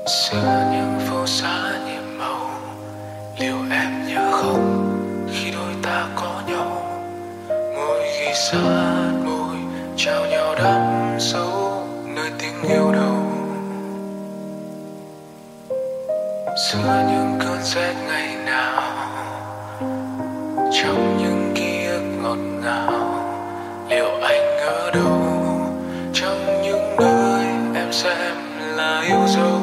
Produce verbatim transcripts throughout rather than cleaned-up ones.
Xưa những phố xá nhiệm màu, liệu em nhớ không khi đôi ta có nhau, môi ghi sát môi trao nhau đắm sâu nơi tiếng yêu đầu. Giữa những cơn rét ngày nào, trong những ký ức ngọt ngào, liệu anh ở đâu trong những nơi em xem là yêu dấu.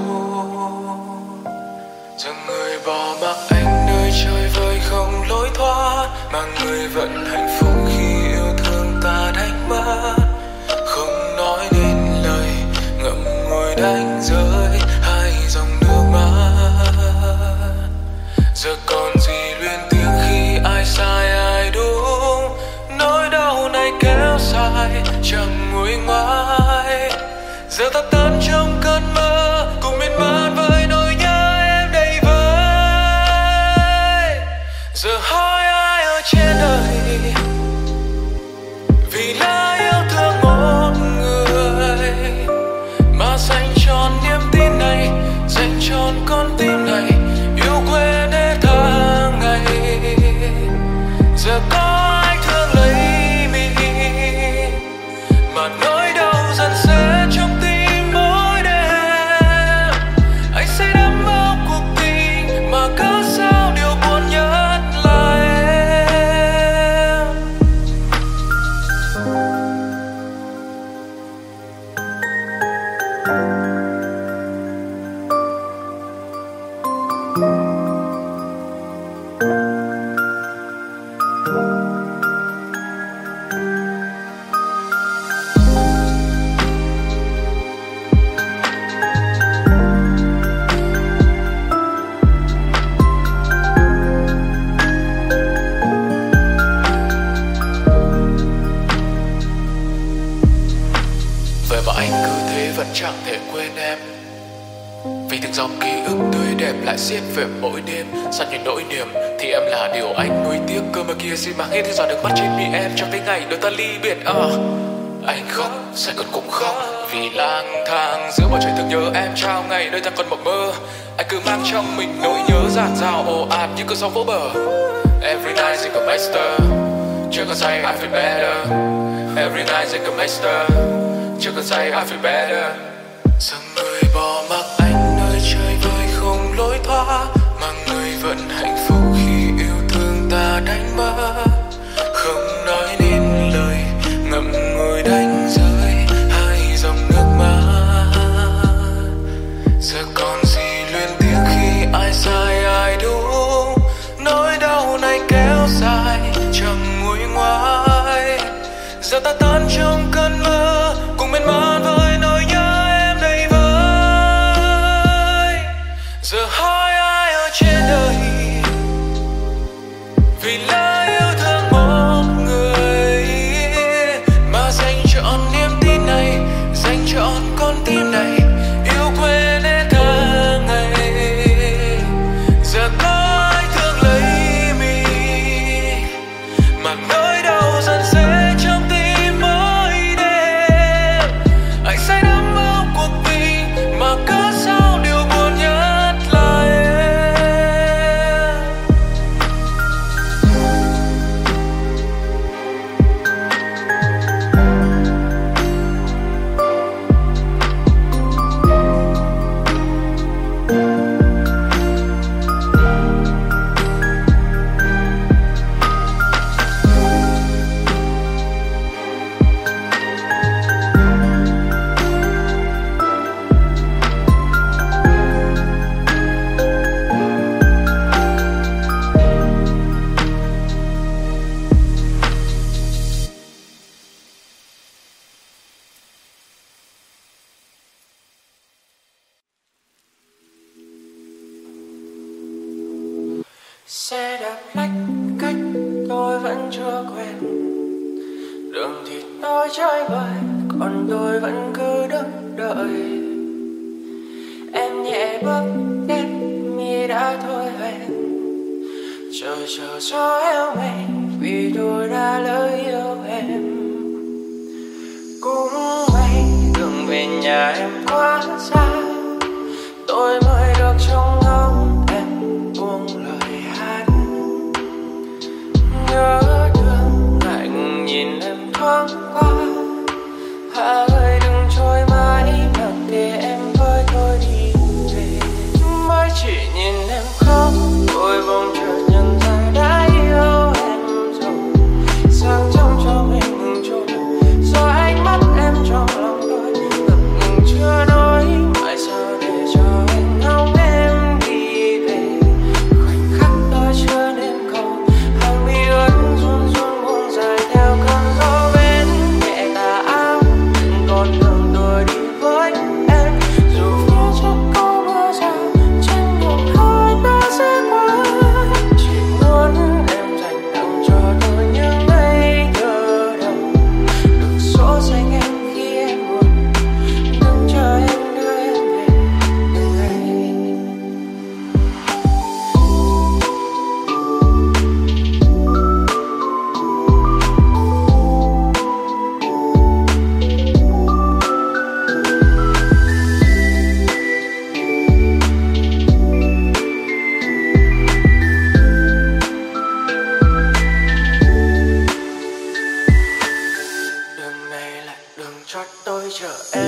Giờ người bỏ mặc anh nơi chơi vơi không lối thoát, mà người vẫn hạnh phúc khi yêu thương ta đánh mất. Không nói nên lời, ngậm ngùi đánh rơi hai dòng nước mắt. Giờ còn gì luyến tiếc khi ai sai ai đúng, nỗi đau này kéo dài chẳng nguôi ngoai. Giờ ta tan trong cơn mơ cùng miên man với nỗi nhớ em đầy vơi. Giờ hỏi ai ở trên đời vì đã yêu thương một người mà dành trọn niềm tin này, dành trọn con tim này, yêu quên hết tháng ngày. Giờ có ai thương lấy mình mà nỗi đau dần sẽ trong tim mỗi đêm. Anh sẽ đắm vào cuộc tình mà cớ sao điều buồn nhất là em. Vậy mà anh cứ thế vẫn chẳng thể quên em, vì từng dòng ký ức tươi đẹp lại xiết về mỗi đêm. Sao những nỗi niềm thì em là điều anh nuối tiếc, cơ mà kia xin mang hết giọt nước mắt trên mi em cho tới ngày đôi ta ly biệt. Ờ à, anh khóc sẽ còn cũng khóc vì lang thang giữa bầu trời thương nhớ em trao ngày nơi ta còn mộng mơ. Anh cứ mang trong mình nỗi nhớ dạt dào ồ ạt như cơn sóng vỗ bờ. Every night like a master, chưa có say I feel better. Every night like a master, chưa cần say I feel better. Giờ người bỏ mặc anh nơi chơi vơi không lối thoát, mà người vẫn hạnh phúc khi yêu thương ta đánh mất. Không nói nên lời, ngậm ngùi đánh rơi hai dòng nước mắt. Giờ còn gì luyến tiếc khi ai sai ai đúng, nỗi đau này kéo dài chẳng nguôi ngoai. Giờ ta tan trong cơn mơ cùng miên man với nỗi nhớ em đầy vơi. Giờ hỏi ai ở trên đời vì lỡ yêu thương một người mà dành trọn niềm tin này, dành trọn con tim này, yêu quên hết tháng ngày. Giờ có ai thương lấy mình mà nỗi đau dần sẽ trong tim mỗi đêm. Anh sẽ đắm vào cuộc tình mà cớ sao điều buồn nhất là em. Xe đạp lách cách tôi vẫn chưa quen, đường thì tôi chơi bời còn tôi vẫn cứ đứng đợi. Em nhẹ bước đến mi đã thôi hẹn, chờ chờ cho em mình vì tôi đã lỡ yêu em. Cũng may đường về nhà em quá xa, tôi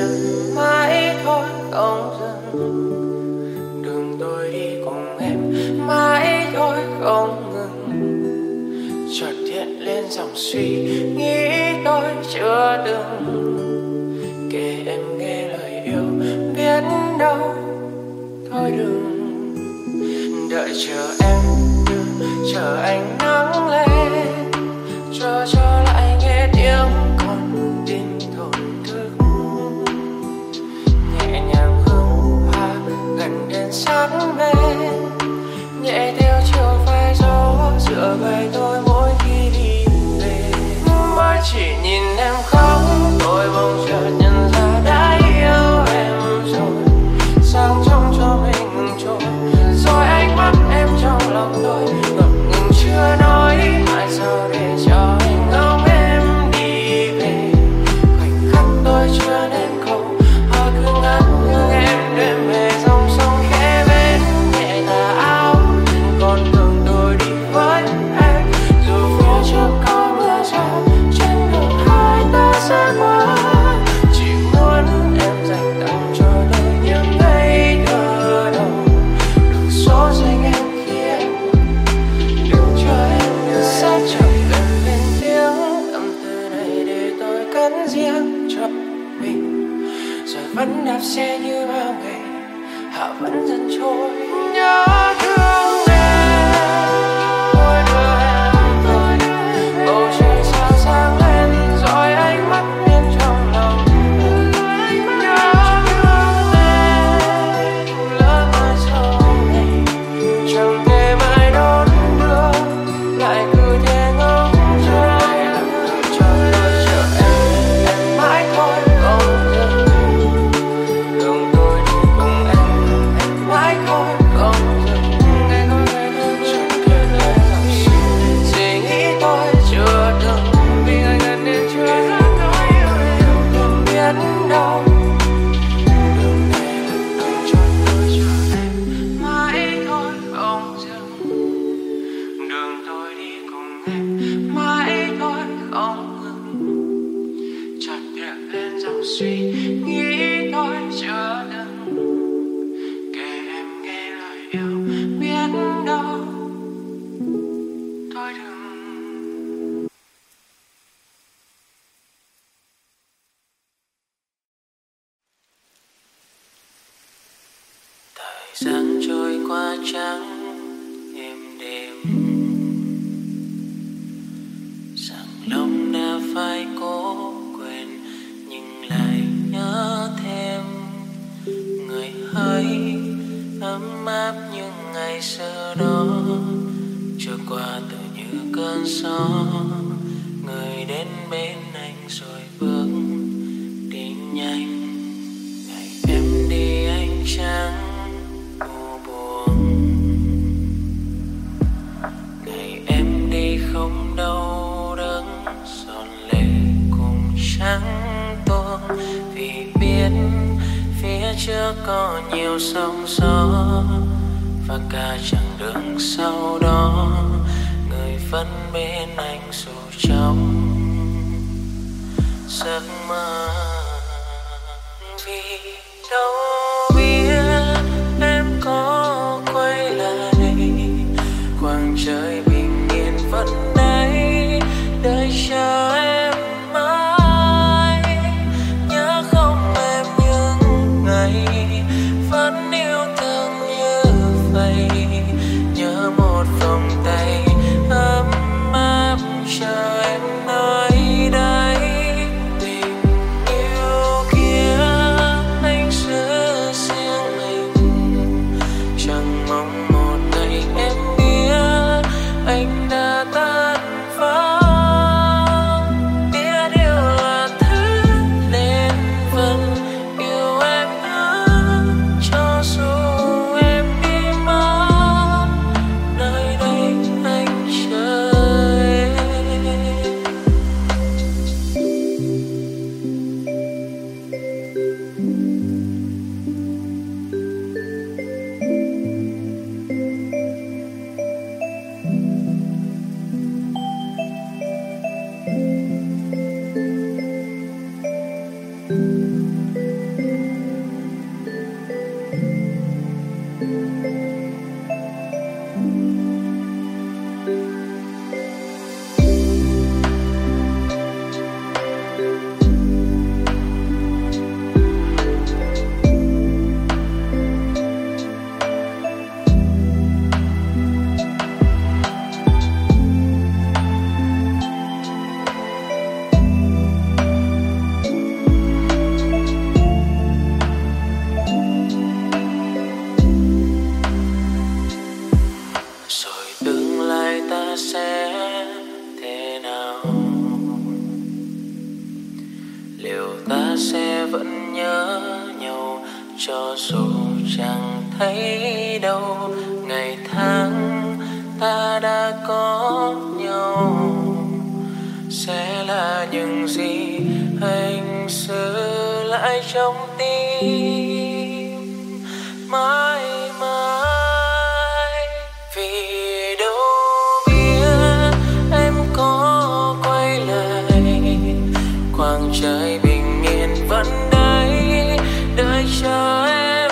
em mãi thôi không dừng. Đường tôi đi cùng em mãi thôi không ngừng. Chợt hiện lên dòng suy nghĩ tôi chưa từng kể em nghe lời yêu, biết đâu thôi đừng. Đợi chờ em như chờ ánh nắng lên, chờ cho lại nghe tiếng con tim thổn thức. Nhẹ nhàng hương hoa gần đến sát bên, nhẹ theo chiều phai gió dựa vai tôi mỗi khi đi về. Mới chỉ nhìn em khóc tôi bỗng chợt nhận ra đã yêu em rồi. Sáng trong cho mình trôi rồi ánh mắt em trong lòng tôi ngập ngừng chưa nói. Tại sao để cho anh ngóng em đi về? Khoảnh khắc tôi chưa nên câu hoa cứ ngát hương em đêm về dòng sông khẽ bên nhẹ tà áo trên con đường tôi đi với em. Dù phía trước có mưa rào trên đường hai ta sẽ qua, chỉ muốn em dành tặng cho tôi những ngày thơ đầu. Đừng số danh em khi em đừng chờ em nữa. Sẽ chẳng cần lên tiếng âm từ này để tôi cất riêng cho mình. Rồi vẫn đạp xe như bao ngày, hạ vẫn dần trôi. Nhớ thương em, tôi đưa em về. Bầu trời sao sáng lên rồi ánh mắt em trong lòng. Nhớ thương em, lỡ mai sau này chẳng thể mãi đón đưa, lại cứ thế ngóng trông. Cho tôi chờ em, em mãi thôi không dừng. Đường tôi đi cùng em, em mãi thôi không dừng. Ngày thôi ngày thôi chẳng kể lời dòng suy suy nghĩ tôi chưa từng. Vì ngày gần đến chưa dám nói yêu em, không biết đâu. Đường này là đường cho tôi chờ em mãi thôi không dừng. Đường tôi đi cùng em mãi thôi không ngừng. Chợt hiện lên dòng suy nghĩ tôi chưa từng kể em nghe lời yêu, biết đâu thôi đừng. Thời gian trôi qua trắng êm đềm, rằng lòng đã phải cố quên nhưng lại nhớ thêm người hỡi ấm áp những ngày xưa đó. Trôi qua tự như cơn gió, người đến bên anh rồi bước đi nhanh. Ngày em đi anh chẳng u buồn, ngày em đi không đau đớn giọt lệ cùng trắng tuôn. Vì biết phía trước có nhiều sóng gió và cả chặng đường sau đó, người vẫn bên anh dù trong giấc mơ. Vì đâu biết em có quay lại, khoảng trời bình yên vẫn đấy đợi chờ em mãi. Nhớ không em những ngày vẫn yêu thương như vậy. Nhớ một vòng tay ấm áp chờ em nơi đây. Tình yêu kia anh giữ nhớ nhau cho dù chẳng thấy đâu. Ngày tháng ta đã có nhau sẽ là những gì anh giữ lại trong tim mãi mãi. Vì đâu biết em có quay lại, quang trời bình yên vẫn đấy đợi chờ em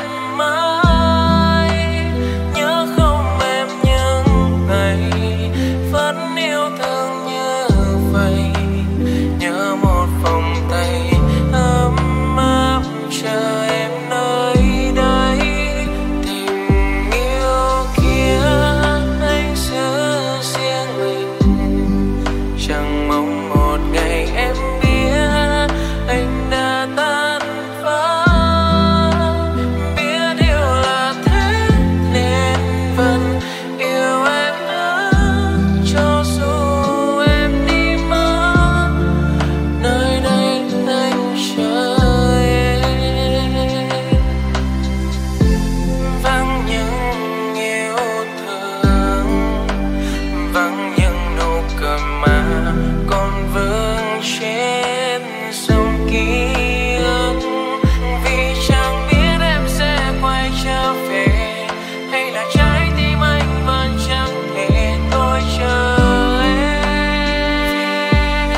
mãi. Nhớ không em những ngày vẫn yêu thương như vậy, nhớ một vòng tay ấm áp chờ em nơi đây. Tình yêu kia anh giữ riêng mình, chẳng mong một ngày em biết anh đã tan vỡ. Biết yêu là thế nên vẫn yêu em nữa, cho dù em đi mất nơi đây anh chờ em. Vắng những yêu thương, vắng những nụ cười mà còn vương trên sông ký ức. Vì chẳng biết em sẽ quay trở về, hay là trái tim anh vẫn chẳng thể thôi chờ em.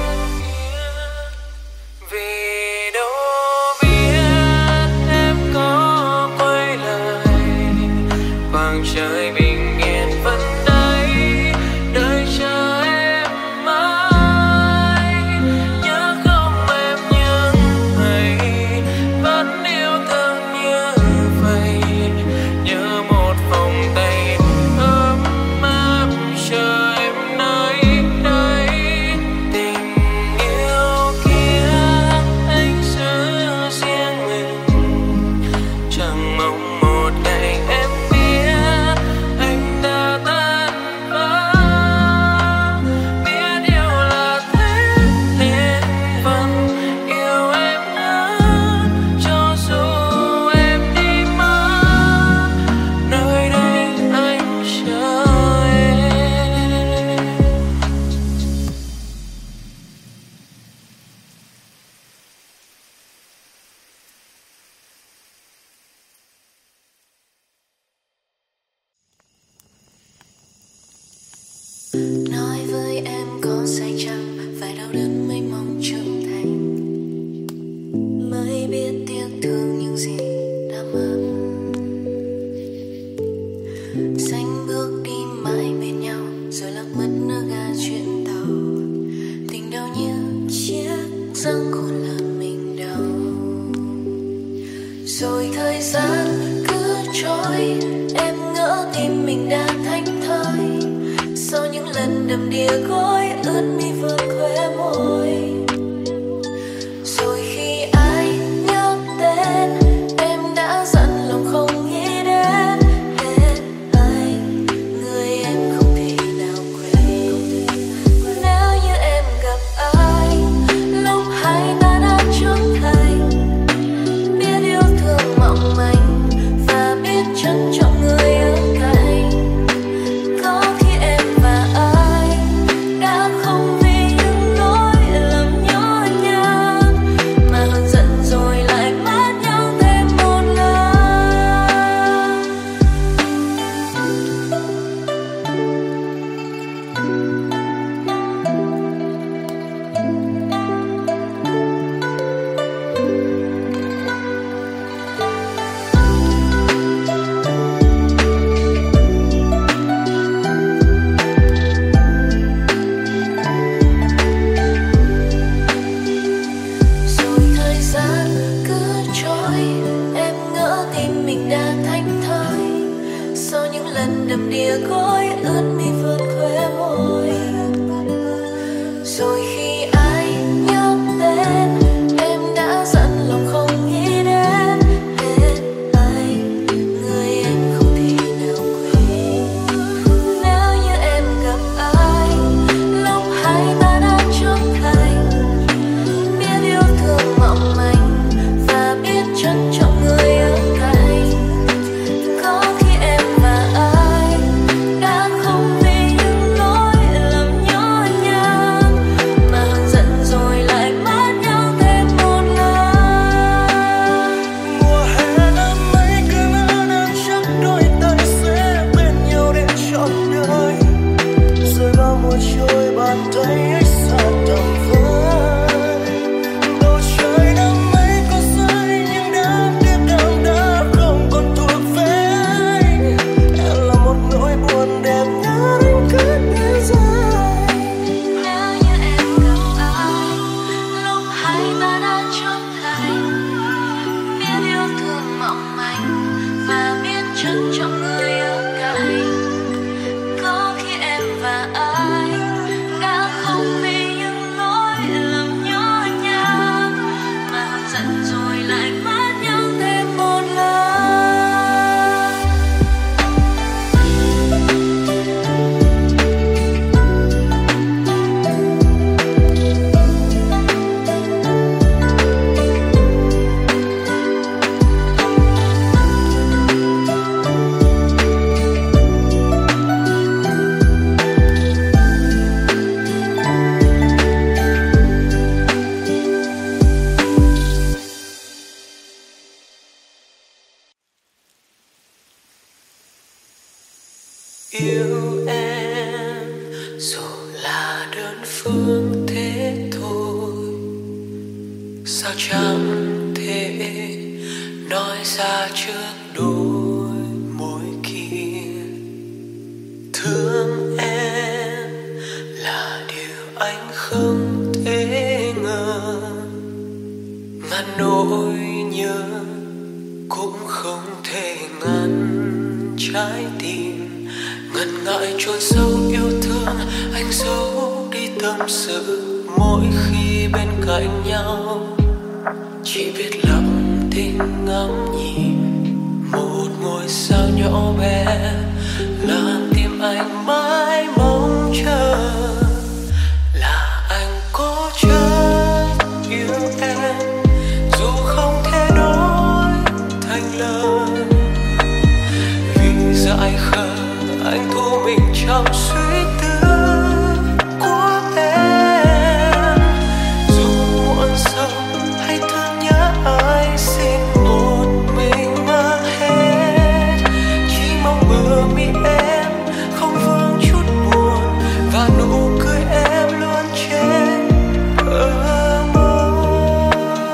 Vì đâu biết em có quay lại, quang trời bình yên vẫn đấy đợi chờ em mãi. Nhớ không em những ngày vẫn yêu thương như vậy, nhớ một vòng tay ấm áp chờ em nơi đây. Tình yêu kia anh giữ riêng mình, chẳng mong một ngày em biết anh đã tan vỡ. Biết yêu là thế nên vẫn yêu em nữa, cho dù em đi mất nơi đây anh chờ em. Nói với em có sai chăng, phải đau đớn mới mong trưởng thành, mới biết tiếc thương những gì đã mất. Xanh bước đi mãi bên nhau, rồi lạc mất nơi ga chuyến tàu. Tình đau như chiếc răng khôn làm mình đau. Rồi thời gian cứ trôi, em ngỡ tim mình đã thánh thơi. Sau những lần đầm đìa gối ướt mi vượt khóe môi. Rồi khi ai nhắc tên em đã dặn lòng không nghĩ đến hết anh, người em không thể nào quên. Nếu như em gặp ai lúc hai ta đã trưởng thành, biết yêu thương mong manh và biết trân trọng người ở cạnh. Có khi em và anh đã không vì những lỗi lầm nhỏ nhặt mà hơn giận rồi lại mất nhau thêm một lần. Rồi thời gian cứ trôi, em ngỡ tim mình đã thánh thơi. Sau những lần đầm đìa gối ướt mi vượt khóe môi. Rồi khi ai nhắc tên em đã dặn lòng không nghĩ đến hết anh, người em không thể nào quên. Nếu như em gặp ai lúc hai ta đã trưởng thành, biết yêu thương mong manh và yêu em dù là đơn phương thế thôi, sao chẳng thể nói ra trước đôi môi kia. Thương em là điều anh không thể ngờ, ngăn nỗi nhớ cũng không thể ngăn trái tim ngần ngại chôn sâu yêu thương. Anh giấu đi tâm sự mỗi khi bên cạnh nhau, chỉ biết lặng thinh ngắm nhìn một ngôi sao nhỏ bé làm tim anh mãi mong chờ. Là anh cố chấp yêu em dù không thể nói thành lời, vì dại khờ anh thu mình trong suy tư của em. Dù muộn sớm hay thương nhớ ai xin một mình mang hết, chỉ mong bờ mi em không vương chút buồn và nụ cười em luôn trên bờ môi.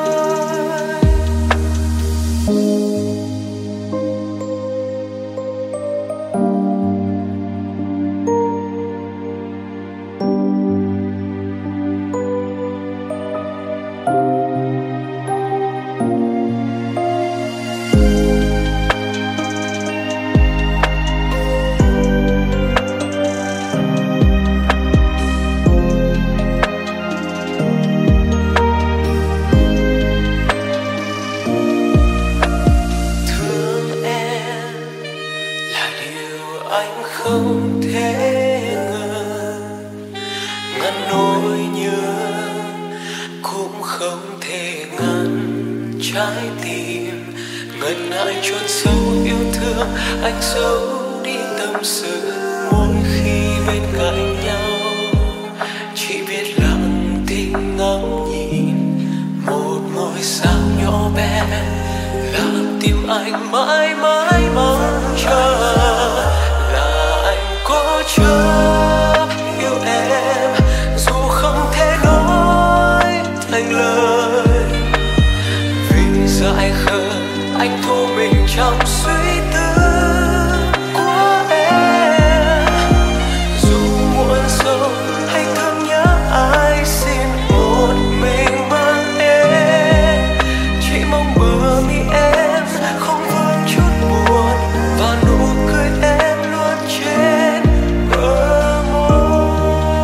Thương em là điều anh không thể ngờ, ngăn nỗi nhớ cũng không thể ngăn trái tim ngần ngại chôn sâu yêu thương. Anh giấu đi tâm sự mỗi khi bên cạnh nhau, chỉ biết lặng thinh ngắm nhìn một ngôi sao nhỏ bé làm tim anh mãi mãi mong chờ. Là anh cố chấp yêu em dù không thể nói thành lời, vì dại khờ anh thu mình trong suy tư của em. Dù muộn sâu hay thương nhớ ai xin một mình mang em, chỉ mong bờ mi em không vương chút buồn và nụ cười em luôn trên bờ môi.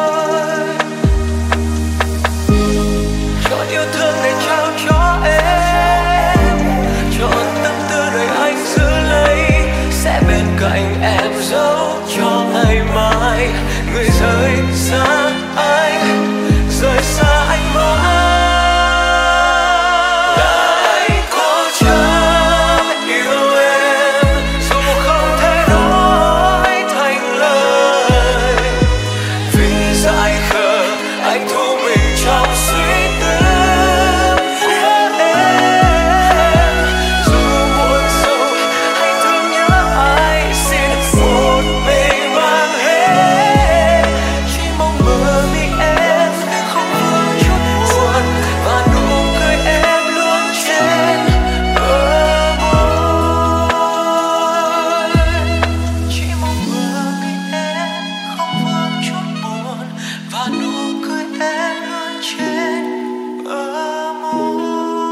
Chọn yêu thương để trao cho em, chọn tâm tư đời anh giữ lấy, sẽ bên cạnh em dấu cho ngày mai. Người rời xa anh, rời xa anh mãi. Là anh cố chấp yêu em dù không thể nói thành lời, vì dại khờ anh thu mình trong suy tư của em. Dù muộn sâu hay thương nhớ ai xin một mình mang hết, chỉ mong bờ mi em không vương chút buồn và nụ cười em luôn trên bờ môi. Chỉ mong bờ mi em không vương chút buồn và nụ cười em luôn trên bờ môi.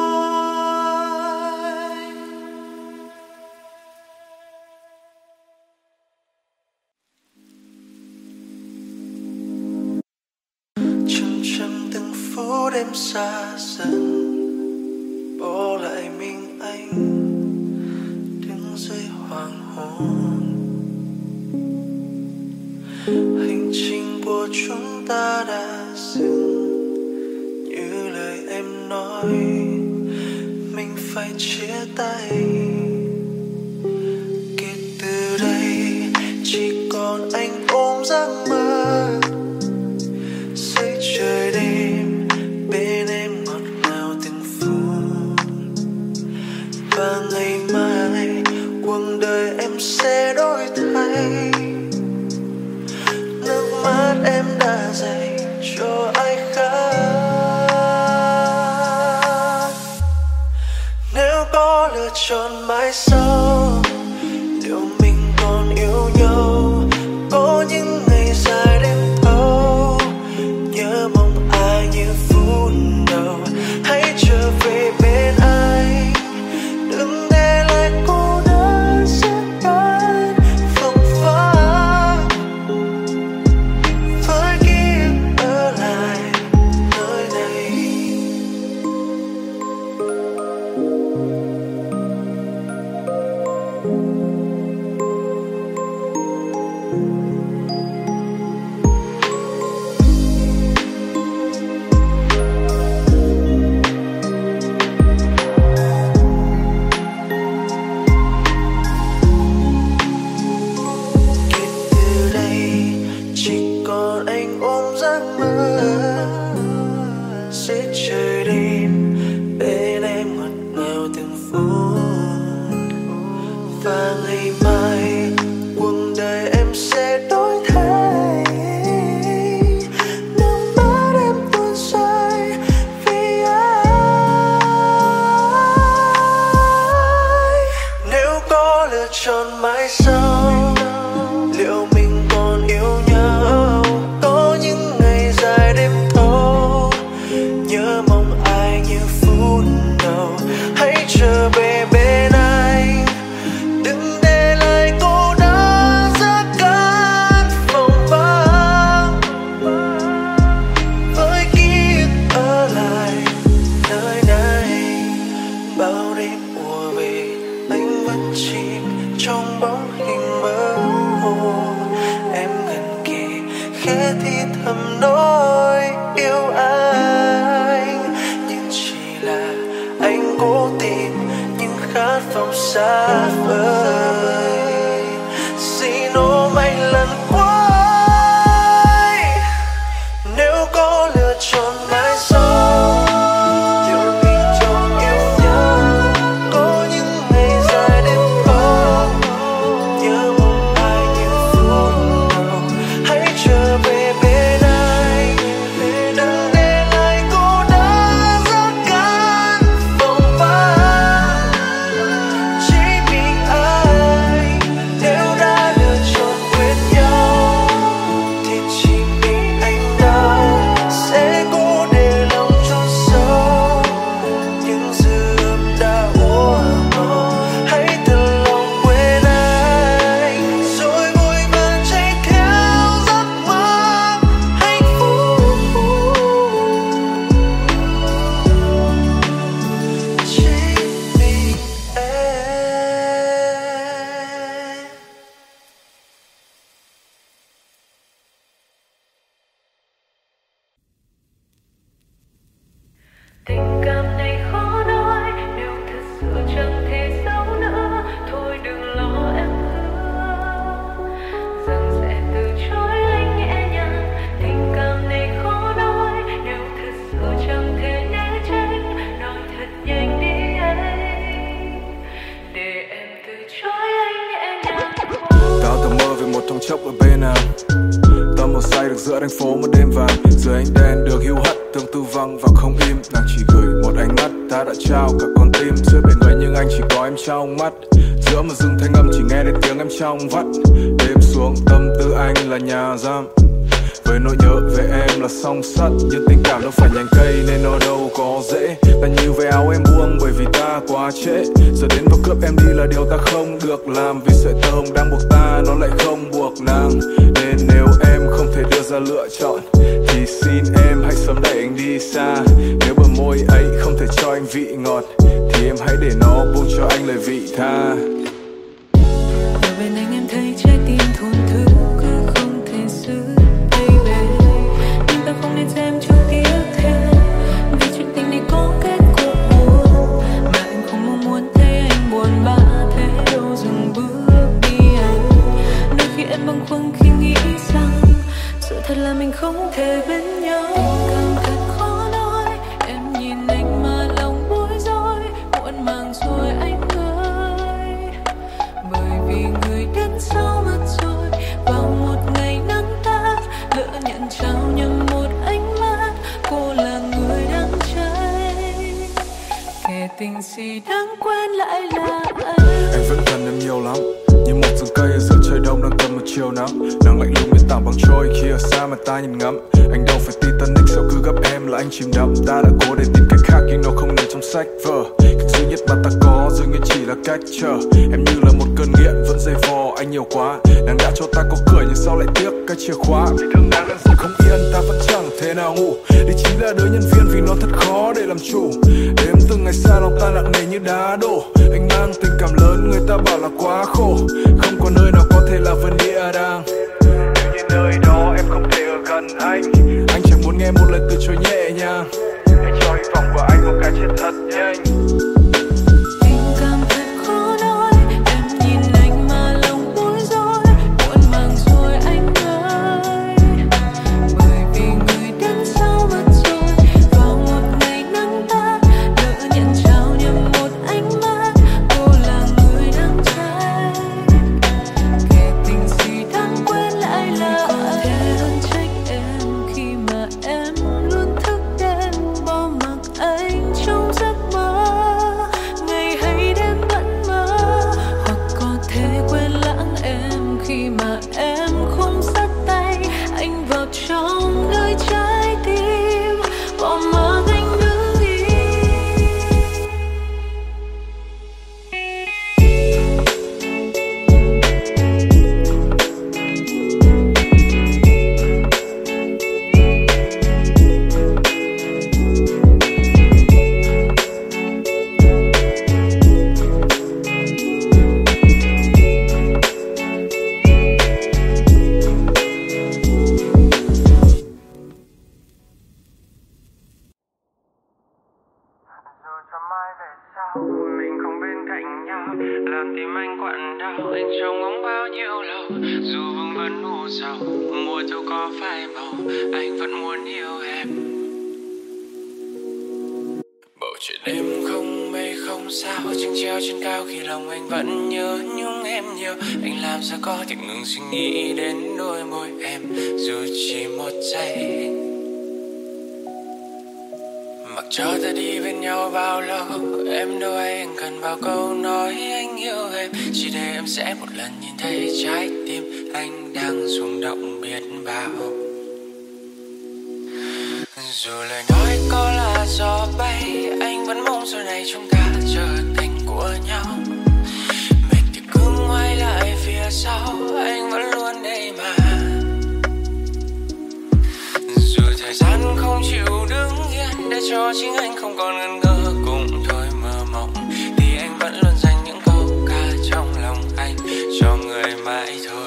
Chầm chậm từng phút em xa dần, bỏ lại mình anh đứng dưới hoàng hôn. Hành trình của chúng ta đã dừng, như lời em nói mình phải chia tay. Kể từ đây chỉ còn anh ôm giấc mơ dưới trời đêm, bên em ngọt ngào từng phút. Và ngày mai cuộc đời em sẽ đổi thay, Nếu có lựa chọn mãi sau, liệu mình còn yêu nhau? Có những ngày dài đêm thâu, nhớ mong ai như phút đầu. Hãy trở về bên anh, đừng để lại cô đơn sẽ tan phồng phá. Với ký ức ở lại nơi này. Chọn mãi sau, liệu mình còn yêu nhau? Có những ngày dài đêm thâu, nhớ mong ai như phút đầu. Hãy trở về bên anh, đừng để lại cô đơn giữa căn phòng vắng. Với ký ức ở lại nơi này, bao đêm ùa về anh vẫn chìm trong bóng hình mơ hồ. Em gần kề khẽ thì thầm nói yêu anh, nhưng chỉ là anh cố tìm những khát vọng xa vời. Xin ôm anh lần cuối, nếu có lựa chọn mãi sau. Tình cảm này khó nói, nếu thật sự chẳng thể giấu nữa, thôi đừng lo em hứa rằng sẽ từ chối anh nhẹ nhàng. Tình cảm này khó nói, nếu thật sự chẳng thể né tránh, nói thật nhanh đi anh, để em từ chối anh nhẹ nhàng. Tao từng mơ về một thoáng chốc ở bên nàng, tâm một say được giữa thành phố một đêm vàng. Dưới ánh đèn được hiu hắt, tương tư văng và không im. Nàng chỉ gửi một ánh mắt, ta đã trao cả con tim. Giữa biển người nhưng anh chỉ có em trong mắt. Giữa một rừng thanh âm chỉ nghe đến tiếng em trong vắt. Đêm xuống tâm tư anh là nhà giam, với nỗi nhớ về em là song sắt. Nhưng tình cảm đâu phải nhành cây nên nó đâu có dễ. Là như về áo em buông bởi vì ta quá trễ. Giờ đến và cướp em đi là điều ta không được làm, vì sợi tơ hồng đang buộc ta nó lại không buộc nàng. Nên nếu em không thể đưa ra lựa chọn thì xin em hãy sớm đẩy anh đi xa. Nếu bờ môi ấy không thể cho anh vị ngọt thì em hãy để nó buông cho anh lời vị tha. Ở bên anh em thấy trái tim thốn thức cứ không thể giữ, baby. Nhưng ta không nên xem chút tiếc thêm, vì chuyện tình này có kết cục buồn mà anh không mong muốn thấy anh buồn bã thế đâu dừng bước đi anh. Đôi khi em bâng khuâng khi nghĩ rằng sự thật là mình không thể bên nhau. Cảm thật khó nói, em nhìn anh mà lòng bối rối, muộn màng rồi anh ơi. Bởi vì người đến sau mất rồi, vào một ngày nắng tắt, lỡ nhận trao nhầm một ánh mắt, cô là người đang cháy. Kẻ tình gì đáng quên lại là anh. Anh vẫn cần em nhiều lắm, như một rừng cây ở giữa trời đông đang cầm một chiều nắng. Nắng lạnh lùng biến tảng băng trôi khi ở xa mà ta nhìn ngắm. Anh đâu phải Titanic sao cứ gấp em là anh chìm đắm. Ta đã cố để tìm cách khác nhưng nó không nằm trong sách vở. Cách duy nhất mà ta có dường như chỉ là cách chờ. Em như là một cơn nghiện vẫn dày vò anh nhiều quá. Nàng đã cho ta có cửa nhưng sao lại tiếc cái chìa khóa. Vì thương nàng đang dần không yên ta vẫn chẳng thể nào ngủ. Đi chỉ là đứa nhân viên vì nó thật khó để làm chủ. Đêm từng ngày xa lòng ta nặng nề như đá đổ. Anh mang tình cảm lớn người ta bảo là quá khổ. Không có nơi nào có thể là vườn địa đàng. Nếu như nơi đó em không thể ở gần anh, anh chẳng muốn nghe một lời từ chối nhẹ nhàng. Hãy cho hy vọng của anh một cái chết thật nhanh. Tình cảm thật khó nói, em nhìn anh mà lòng bối rối, muộn màng rồi anh ơi. Bởi vì người đến sau mất rồi, vào một ngày nắng tắt, lỡ nhận trao nhầm một ánh mắt, cô là người đang trách. Kể tình gì đáng quên lại là anh. Có thể hơn trách em khi mà em luôn thức đêm bỏ mặc anh trong giấc mơ, ngày hay đêm vẫn mơ. Hoặc có thể quên lãng em khi mà em không dắt tay anh vào trong nơi trái tim, bỏ mặc anh đứng yên. Dù cho mai về sau mình không bên cạnh nhau, làm tim anh quặn đau, anh trông ngóng bao nhiêu lâu. Dù vương vấn u sầu, mùa thu có phai màu, anh vẫn muốn yêu em. Bầu trời đêm không mây không sao, trăng treo trên cao khi lòng anh vẫn nhớ nhung em nhiều. Anh làm sao có thể ngừng suy nghĩ đến đôi môi em dù chỉ một giây. Mặc cho ta đi bên nhau bao lâu, em đâu ai anh cần bao câu nói anh yêu em. Chỉ để em sẽ một lần nhìn thấy trái tim anh đang rung động biết bao. Dù lời nói có là gió bay, anh vẫn mong sau này chúng ta trở thành của nhau. Mệt thì cứ ngoái lại phía sau, anh vẫn luôn đây mà. Dù thời gian không chịu đứng yên, để cho chính anh không còn ngần ngơ cùng thôi mơ mộng, thì anh vẫn luôn dành những câu ca trong lòng anh cho người mãi thôi.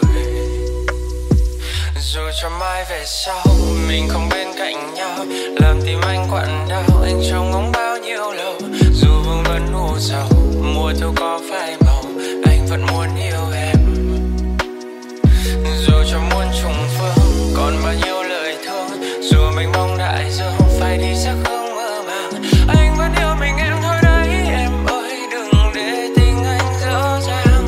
Dù cho mai về sau mình không bên cạnh nhau, làm tim anh quặn đau, anh trông ngóng bao nhiêu lâu. Dù vương vấn u sầu, mùa thu có phai màu, anh vẫn muốn yêu em. Dù cho muôn trùng phương còn bao nhiêu lời thương, dù mình mong đại dương phải đi sắc hương mơ màng, anh vẫn yêu mình em thôi đấy em ơi, đừng để tình anh dở dang.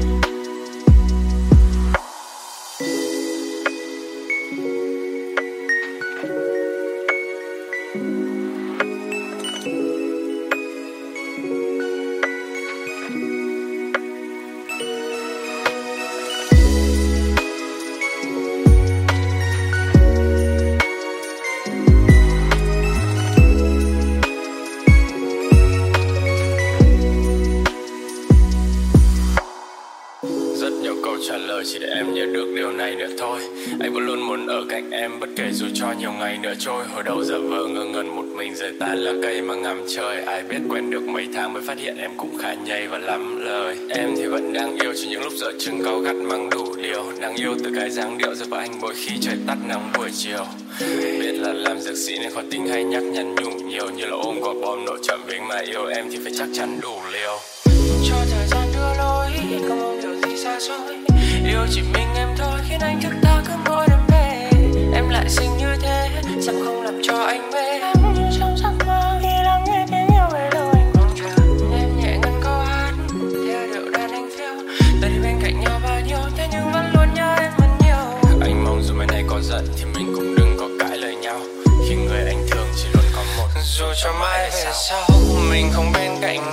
Rất nhiều câu trả lời chỉ để em nhớ được điều này nữa thôi. Anh vẫn luôn muốn ở cạnh em bất kể dù cho nhiều ngày nữa trôi. Hồi đầu giờ vờ ngơ ngẩn một mình rời tàn lá cây mà ngắm trời. Ai biết quen được mấy tháng mới phát hiện em cũng khá nhây và lắm lời. Em thì vẫn đang yêu chỉ những lúc giờ chừng cáu gắt mang đủ điều. Đang yêu từ cái dáng điệu giờ và anh mỗi khi trời tắt nắng buổi chiều. Biết là làm dược sĩ nên khó tính hay nhắc nhắn nhủ nhiều, như là ôm quả bom nổ chậm với mà yêu em thì phải chắc chắn đủ liều. Cho thời gian đưa lối, không mong điều gì xa xôi. Yêu chỉ mình em thôi khiến anh thức ta cứ mỗi đêm về. Em lại xinh như thế, sao không làm cho anh mê. Em như trong giấc mơ khi lắng nghe tiếng yêu về đâu anh mong chờ. Em nhẹ ngân câu hát theo điệu đàn anh phiêu. Ta đi bên cạnh nhau bao nhiêu, thế nhưng vẫn luôn nhớ em vẫn nhiều. Anh mong dù mai này có giận thì mình cũng đừng có cãi lời nhau, khi người anh thương chỉ luôn có một. Dù cho mai về sau mình không bên cạnh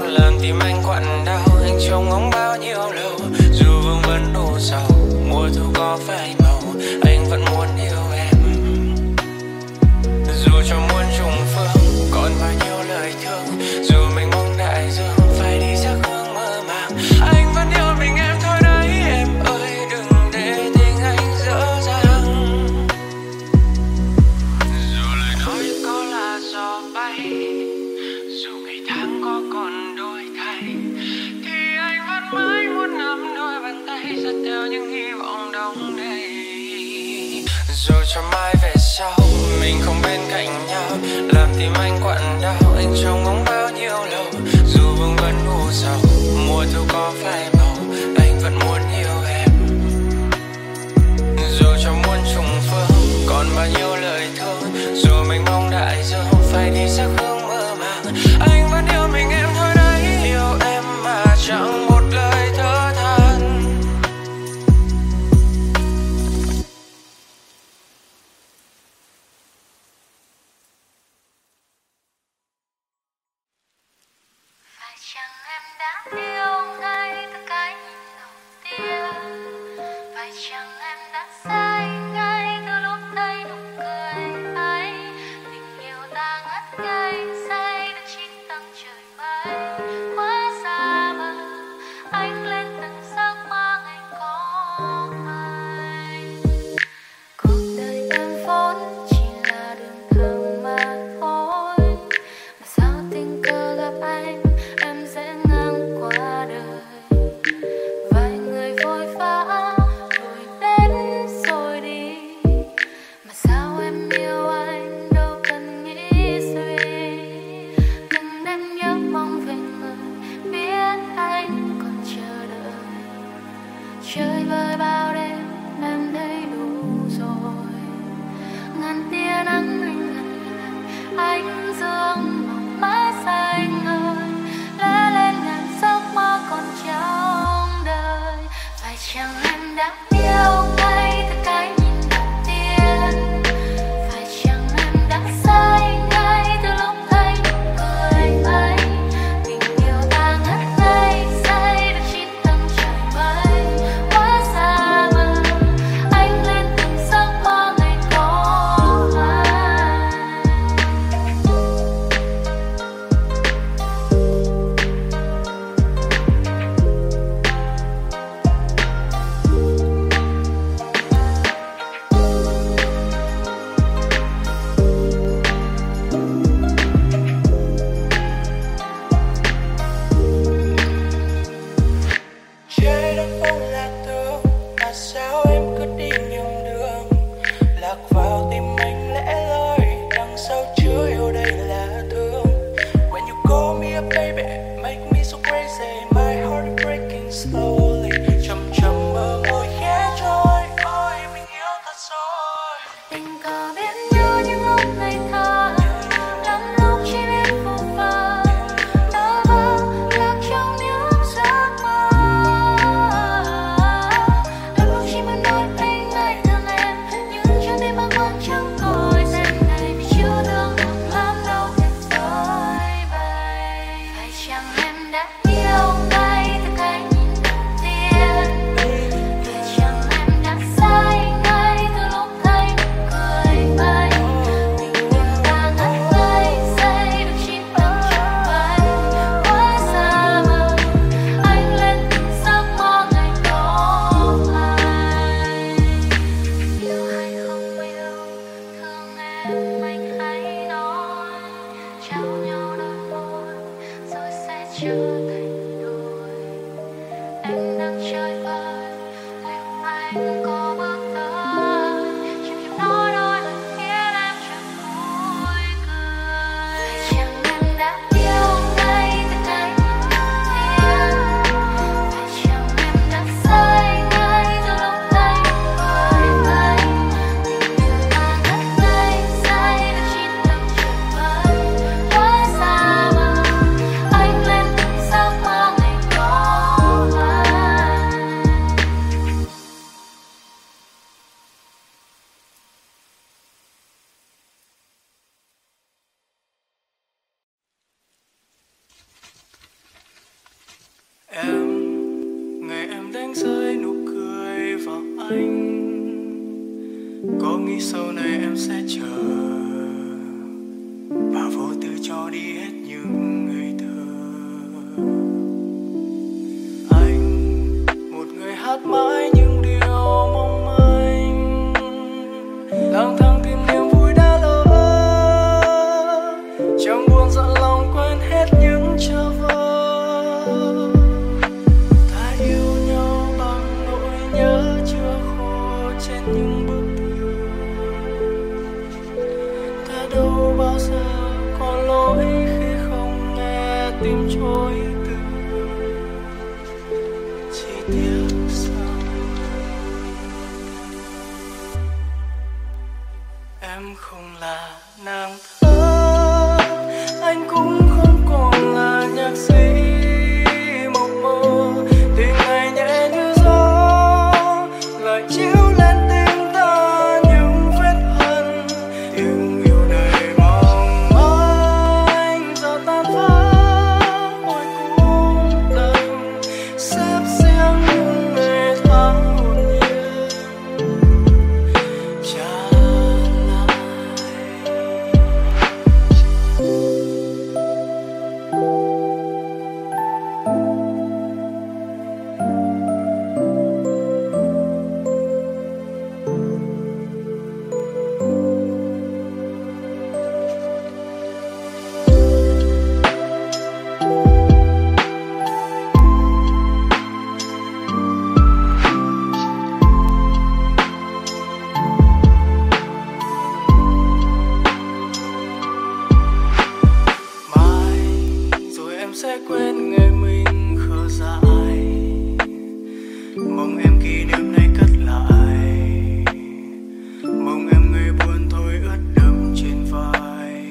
làm tim anh quặn đau. Anh trông ngóng bao nhiêu lâu, dù vương vấn đủ sầu. Mùa thu có phai màu, anh vẫn muốn yêu em. Dù cho muôn trùng phương, còn bao nhiêu lời thương. Dù mình mong đại dương phải đi sắc hương mơ màng, anh vẫn yêu mình em thôi đấy em ơi. Đừng để tình anh dở dang. Dù lời nói có là gió bay, dù ngày tháng có còn đổi thay, thì anh vẫn mãi muốn nắm đôi bàn tay dắt theo những hy vọng đông đầy. Dù cho mai về sau mình không bên cạnh nhau, làm tim anh quặn đau. Anh trông ngóng bao nhiêu lâu, dù vương vấn u sầu. Mùa thu có phai màu, anh vẫn muốn yêu em. Dù cho muôn trùng phương, còn bao nhiêu lời thương. Dù mình mong đại dương phải đi sắc hương mơ màng, anh vẫn yêu mình em thôi đấy. Yêu em mà chẳng một lời thở than. Phải chăng em đã yêu ngay từ cái nhìn đầu tiên? Phải chăng em đã say ngay từ lúc thấy nụ cười ấy? Tình yêu ta ngất ngây say được chín tầng trời mây. Quá xa vời anh lên từng giấc mơ ngày có anh. Cuộc đời em vốn chỉ là đường thường mà thôi, mà sao tình cờ gặp anh em sẽ ngang qua đời. Vài người vội vã rồi đến rồi đi, mà sao em yêu anh đâu cần nghĩ suy. Từng đêm nhớ mong về người biết anh còn chờ đợi. Chơi vơi bao đêm em thấy đủ rồi. Ngàn tia nắng anh ngần anh dương màu má xanh ơi, lẽ lên ngàn giấc mơ còn trong đời. Phải chăng em đã yêu ngay từ cái nhìn đầu tiên? Phải chăng em đã say ngay từ lúc thấy nụ cười ấy? Tình yêu ta ngất ngây say được chín tầng trời mây. Quá xa vời anh lên từng giấc mơ ngày có anh. Trời đất không là tường, mà sao em cứ đi nhầm đường. Lạc vào tim anh lẽ loi, đằng sau chứa yêu đây là thương. When you call me a baby, make me so crazy. My heart is breaking slowly. Chậm chậm mơ ngồi khẽ trôi, ôi mình yêu thật rồi. Tình cờ biết nhau những lúc ngây thơ, lắm lúc chỉ biết vu vơ, đau vơ lạc trong những giấc mơ. Đôi lúc chỉ muốn nói anh ngày thương em, nhưng trong tim bâng khuâng chẳng cội tên này. Vì chưa thương được lắm đâu thiệt rồi vậy. Phải chăng em đã yêu ngay từ cái nhìn đầu tiên? Phải chăng em đã say ngay từ lúc thấy nụ cười ấy? Tình yêu ta ngất ngây say được chín tầng trời mây. Quá xa vời anh lên từng giấc mơ ngày có anh. Yêu hay không yêu, thương em anh hãy nói. Trao nhau đôi môi rồi sẽ trở thành đôi. Em đang chơi vơi, liệu anh có bước tới? Chỉ kịp nói đôi lời khiến em chẳng vui cười. Phải chăng em đã yêu ngay từ cái nhìn đầu tiên? Phải chăng em đã say ngay từ lúc thấy nụ cười ấy? Tình yêu ta ngất ngây say được chín tầng trời mây. Quá xa vời anh lên từng giấc mơ Em, ngày em đánh rơi nụ cười vào anh, có nghĩ sau này em sẽ chờ và vô tư cho đi hết những ngày thơ. Anh, một người hát mãi những điều mong manh, lang thang tìm niềm vui đã lỡ, chẳng buồn dặn lòng quên hết những chờ vơ. Ta yêu nhau bằng nỗi nhớ chưa khô trên những bức tường. Ta đâu bao giờ có lỗi khi không nghe tim trôi từ, chỉ tiếc rằng em không là nàng thơ, anh cũng không còn là nhạc sĩ mộng mơ. Tình ngày nhẹ như gió lại chiếu lên tim ta những vết hằn, tiếng yêu đầy mong manh giờ tan vỡ. Ôi cũng đành xếp riêng những ngày tháng hồn nhiên trả lại. Mai rồi em sẽ quên ngày mình khờ dại, mong em kỷ niệm này cất lại, mong em người buồn thôi ướt đẫm trên vai.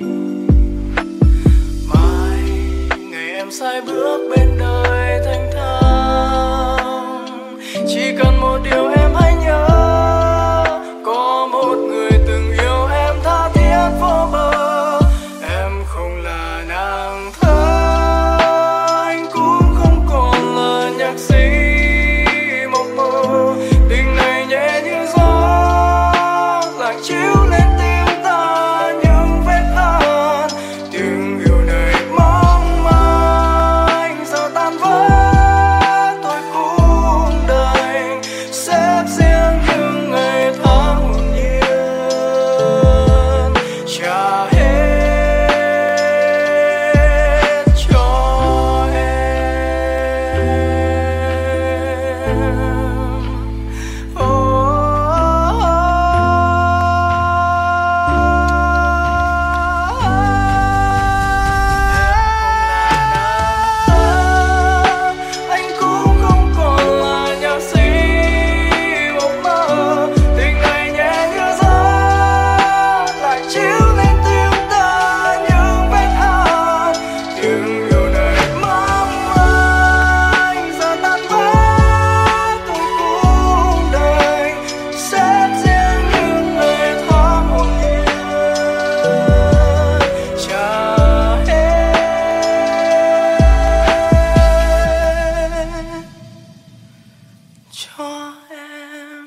Mai ngày em sai bước bên đời thanh thang, chỉ cần một điều em hãy nhớ, có một người từng yêu em tha thiết vô bờ. Em không là nàng thơ, anh cũng không còn là nhạc sĩ mộng mơ. Tình này nhẹ như gió lại chiếu lên tim ta những vết hằn, tiếng yêu này mong manh giờ tan vỡ. Tôi cũng đành xếp riêng những ngày tháng hồn nhiên trả hết cho em. Oh, oh, anh cũng không còn là nhạc sĩ mộng mơ. Tình này nhẹ như gió lại chiếu lên tim ta những vết hằn, tiếng yêu này mong manh giờ tan vỡ. Tôi cũng đành xếp riêng những ngày tháng hồn nhiên trả hết cho em.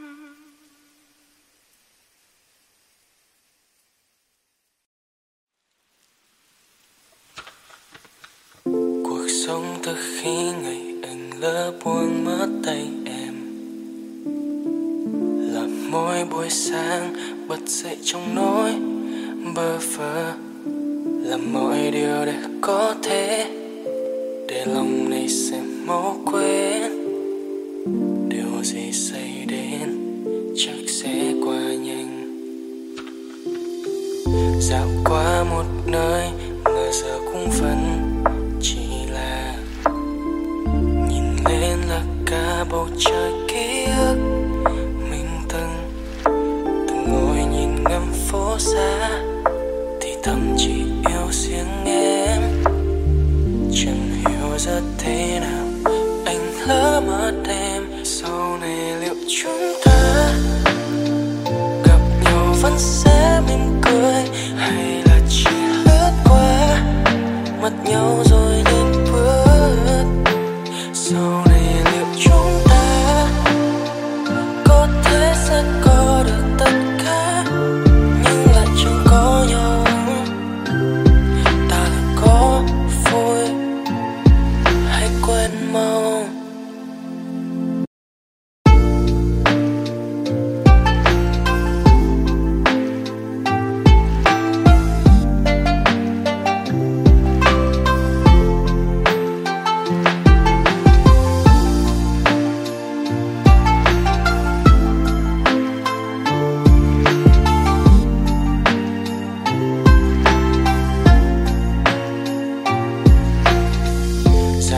Cuộc sống từ khi ngày anh lỡ buông mất tay em, làm mỗi buổi sáng bật dậy trong nỗi bơ vơ, làm mọi điều để có thể để lòng này sẽ mau quên. Điều gì xảy đến chắc sẽ qua nhanh, dạo qua một nơi mà giờ cũng vẫn chỉ là nhìn lên là cả bầu trời ký ức mình từng từng ngồi nhìn ngắm phố xa, thì thầm chỉ yêu riêng em. Chẳng hiểu giờ thế nào anh lỡ mất em, sau này liệu chúng ta gặp nhau vẫn sẽ mỉm cười hay là chỉ lướt qua mắt nhau rồi nhìn bước.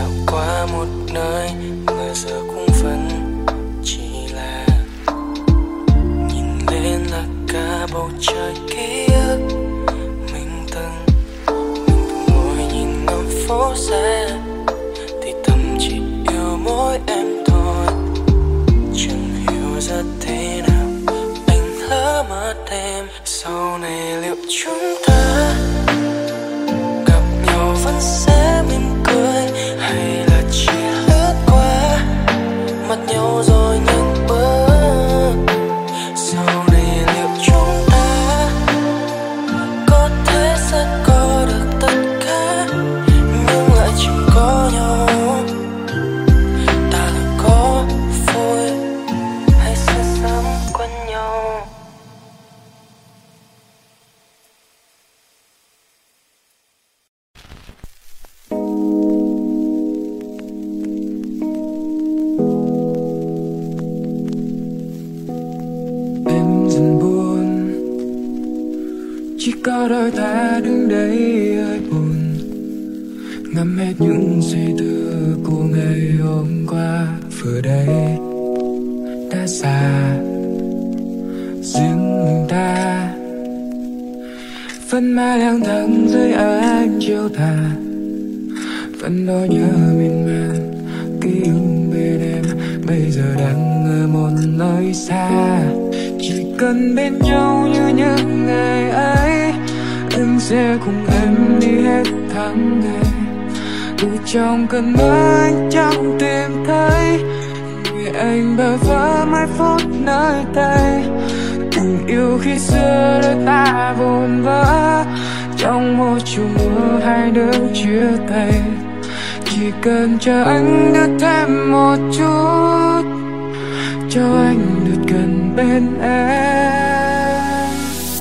nào qua một nơi mà giờ cũng vẫn chỉ là nhìn lên là cả bầu trời ký ức mình từng mình từng ngồi nhìn ngắm phố xa thì tâm chỉ yêu mỗi em thôi. Chẳng hiểu ra thế nào anh lỡ mất em. Sau này liệu chúng ta gặp nhau vẫn sẽ mỉm cười hay là chỉ lướt qua mặt nhau rồi nhấc bước. Sau này liệu chúng ta có thể sẽ có được tất cả nhưng lại chỉ có nhau. Ta là có vui hay sẽ sớm quen nhau. Chỉ có đôi ta đứng đây hơi buồn, ngắm hết những suy tư của ngày hôm qua. Vừa đây đã xa riêng mình ta, vẫn mãi lang thang dưới ánh chiều tà, vẫn nỗi nhớ miên man ký ức bên em bây giờ đang ở một nơi xa. Chỉ cần bên nhau như những ngày ấy, anh sẽ cùng em đi hết tháng ngày. Dù trong cơn mơ anh chẳng tìm thấy người anh bơ vơ mai phút nơi tay. Tình yêu khi xưa đôi ta vồn vỡ, trong một chiều mưa hai đứa chia tay. Chỉ cần chờ anh được thêm một chút, cho anh được gần bên em.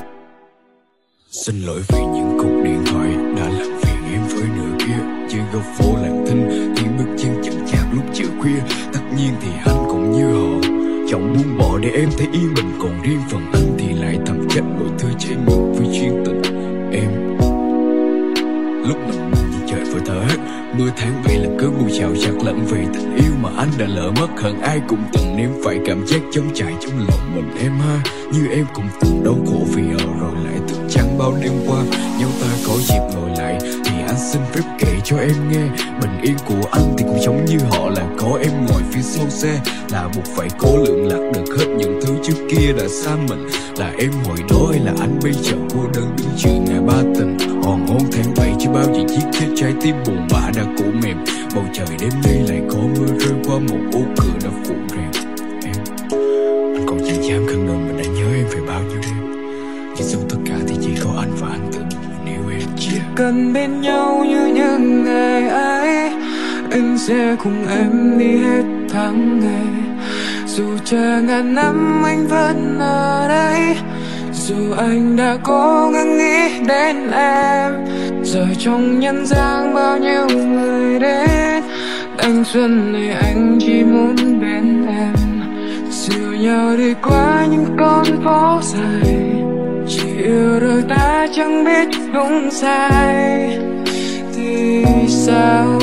Xin lỗi vì những cuộc điện thoại đã làm phiền em với nửa kia. Trên góc phố làng thinh thì bước chân chậm chạp lúc chiều khuya. Tất nhiên thì anh cũng như họ, chọn buông bỏ để em thấy yên bình. Còn riêng phần anh thì lại thầm trách mọi thứ trái ngược với chuyên tình em. Lúc mình nhìn trời vừa thở hết, mưa tháng về là cơn mưa chào chặt lẫn về tình yêu mà anh đã lỡ mất. Hận ai cũng từng nếm phải cảm giác trống trải trong lòng mình em ha. Như em cũng từng đau khổ vì họ rồi lại thức trắng bao đêm qua. Nhau ta có dịp ngồi lại thì anh xin phép kể cho em nghe. Bình yên của anh thì cũng giống như họ, là có em ngồi phía sau xe, là buộc phải cố lượng lạc được hết những thứ trước kia đã xa mình. Là em hồi đó hay là anh bây giờ cô đơn đứng chuyện ngày ba tình. Hòn hôn tháng bảy chứ bao gì chiếc chết trái tim buồn bã đã cũ mềm. Bầu trời đêm nay lại có mưa rơi qua một ô cửa đã phủ rèm. Em, anh còn chẳng dám khẳng định mình đã nhớ em về bao nhiêu đêm, nhưng sau tất cả thì chỉ có anh và anh tự mình yêu em. Chỉ cần bên nhau như những ngày ấy, anh sẽ cùng em đi hết tháng ngày. Dù chờ ngàn năm anh vẫn ở đây, dù anh đã cố gắng nghĩ đến em. Giờ trong nhân gian bao nhiêu người đến, thanh xuân này anh chỉ muốn bên em. Dìu nhau đi qua những con phố dài, chỉ yêu đôi ta chẳng biết đúng sai thì sao.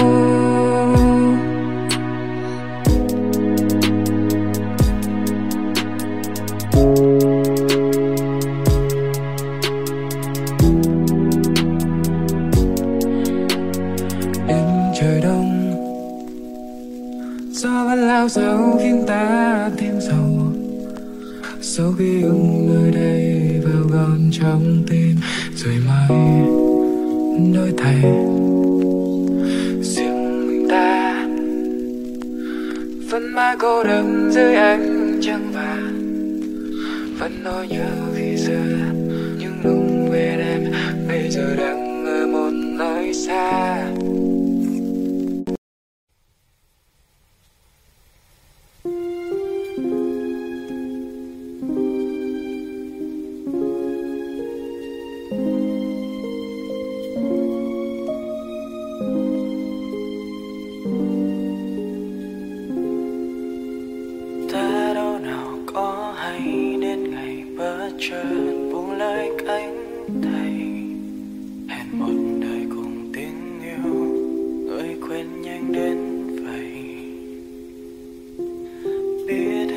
Lao sao khiến ta thêm sầu, sau khi ưng nơi đây vào gọn trong tim. Rồi mai đổi thay riêng mình ta, vẫn mãi cô đơn dưới ánh trăng vàng. Vẫn nỗi nhớ khi xưa những lúc bên em bây giờ đang ở một nơi xa. Hẹn một đời cùng tình yêu, người quên nhanh đến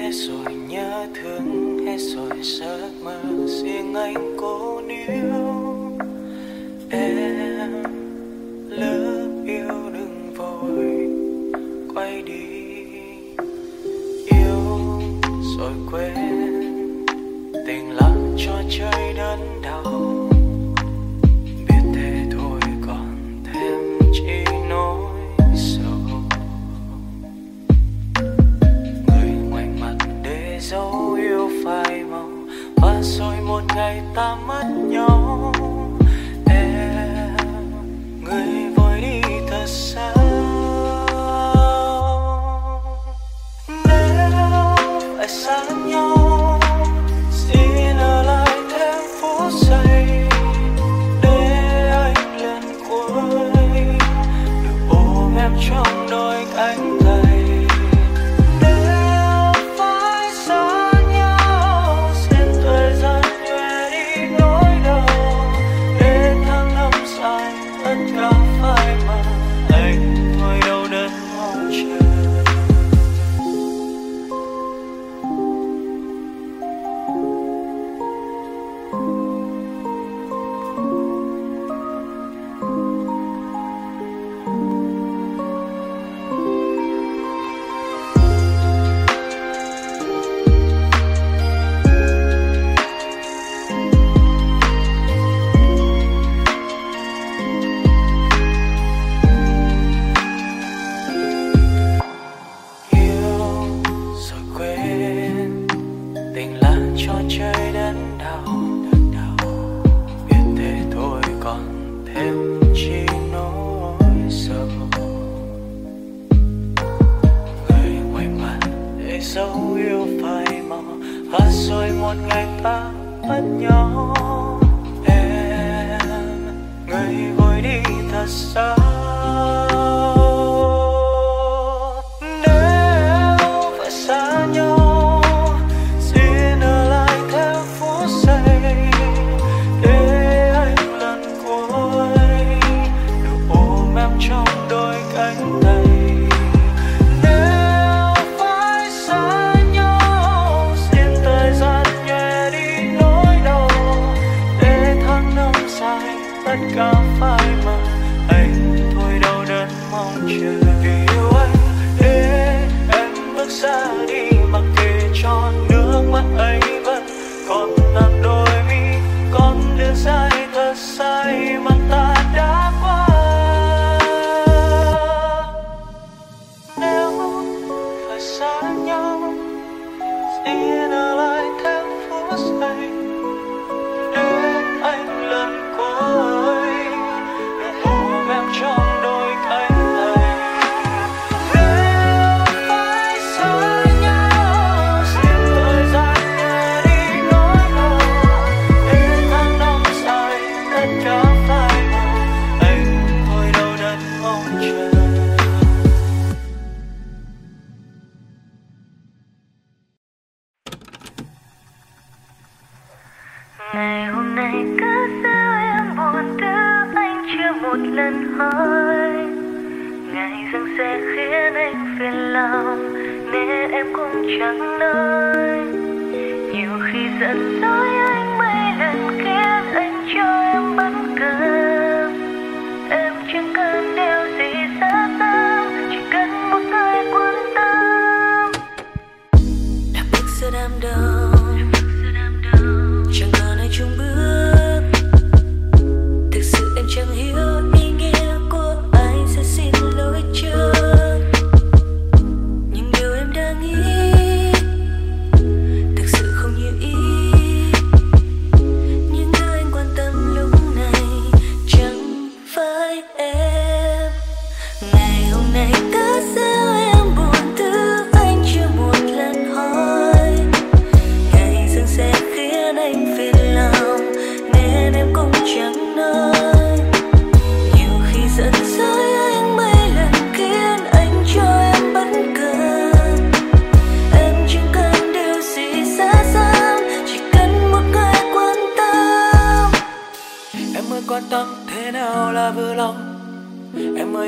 Hết rồi nhớ thương, hết rồi giấc mơ, riêng anh cố níu. Em lỡ yêu đừng vội quay đi, yêu rồi quên, tình lặng cho chơi đớn đau. Biết thế thôi còn thêm chi nỗi sầu. Người ngoảnh mặt để dấu yêu phai màu, và rồi một ngày ta mất nhau. Em người vội đi thật xa. Nếu phải xa nhau, xin ở lại thêm phút giây để anh lần cuối được ôm em trong đôi cánh tay. Nếu phải xa nhau, xin thời gian nhòe đi nỗi đau để tháng năm dài tất cả phai mờ. Anh thôi đâu đến mong chờ.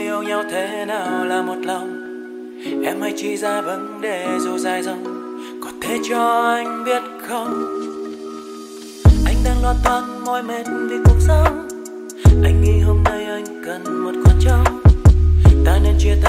Em hãy chỉ ra vấn đề dù dài dòng, có thể cho anh biết không, anh đang lo toan mỏi mệt vì cuộc sống. Anh nghĩ hôm nay anh cần một khoảng trống, ta nên chia tay